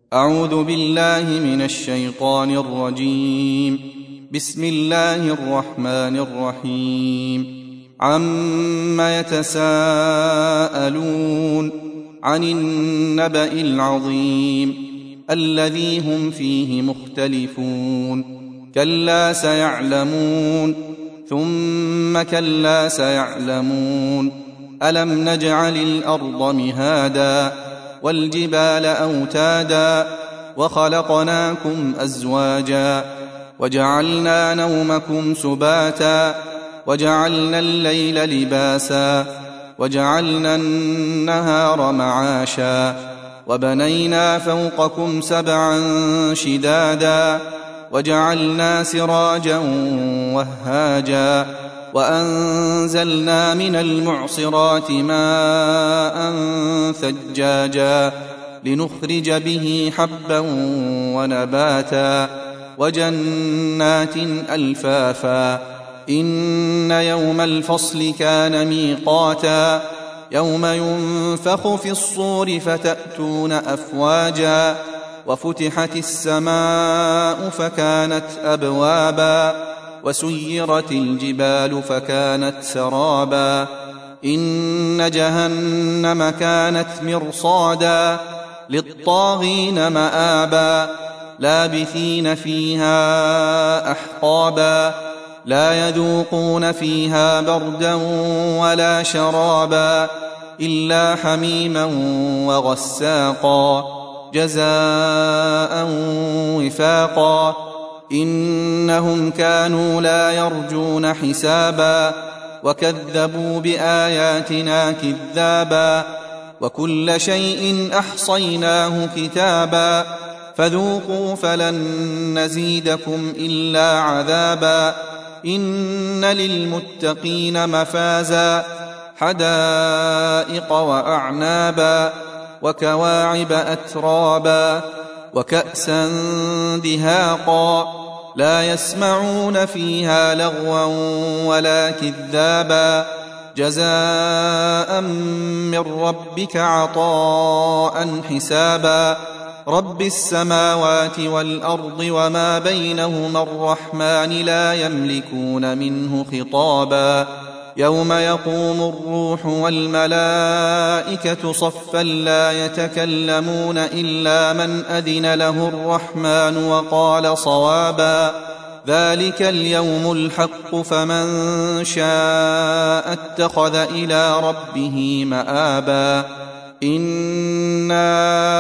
أعوذ بالله من الشيطان الرجيم. بسم الله الرحمن الرحيم. عم يتساءلون عن النبأ العظيم الذي هم فيه مختلفون كلا سيعلمون ثم كلا سيعلمون ألم نجعل الأرض مهادا والجبال أوتادا وخلقناكم أزواجا وجعلنا نومكم سباتا وجعلنا الليل لباسا وجعلنا النهار معاشا وبنينا فوقكم سبعا شدادا وجعلنا سراجا وهاجا وأنزلنا من المعصرات ماء ثجاجا لنخرج به حبا ونباتا وجنات ألفافا إن يوم الفصل كان ميقاتا يوم ينفخ في الصور فتأتون أفواجا وفتحت السماء فكانت أبوابا وسيرت الجبال فكانت سرابا إن جهنم كانت مرصادا للطاغين مآبا لابثين فيها أحقابا لا يذوقون فيها بردا ولا شرابا إلا حميما وغساقا جزاء وفاقا إنهم كانوا لا يرجون حسابا وكذبوا بآياتنا كذابا وكل شيء أحصيناه كتابا فذوقوا فلن نزيدكم إلا عذابا إن للمتقين مفازا حدائق وأعنابا وكواعب أترابا وكأسا دهاقا لا يسمعون فيها لغوا ولا كذابا جزاء من ربك عطاء حسابا رب السماوات والأرض وما بينهما الرحمن لا يملكون منه خطابا يوم يقوم الروح والملائكة صفا لا يتكلمون إلا من أذن له الرحمن وقال صوابا ذلك اليوم الحق فمن شاء اتخذ إلى ربه مآبا إنا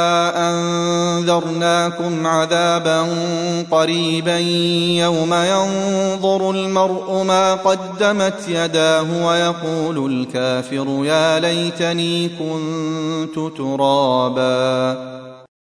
أنذرناكم عذابا قريبا يوم ينظر المرء ما قدمت يداه ويقول الكافر يا ليتني كنت ترابا.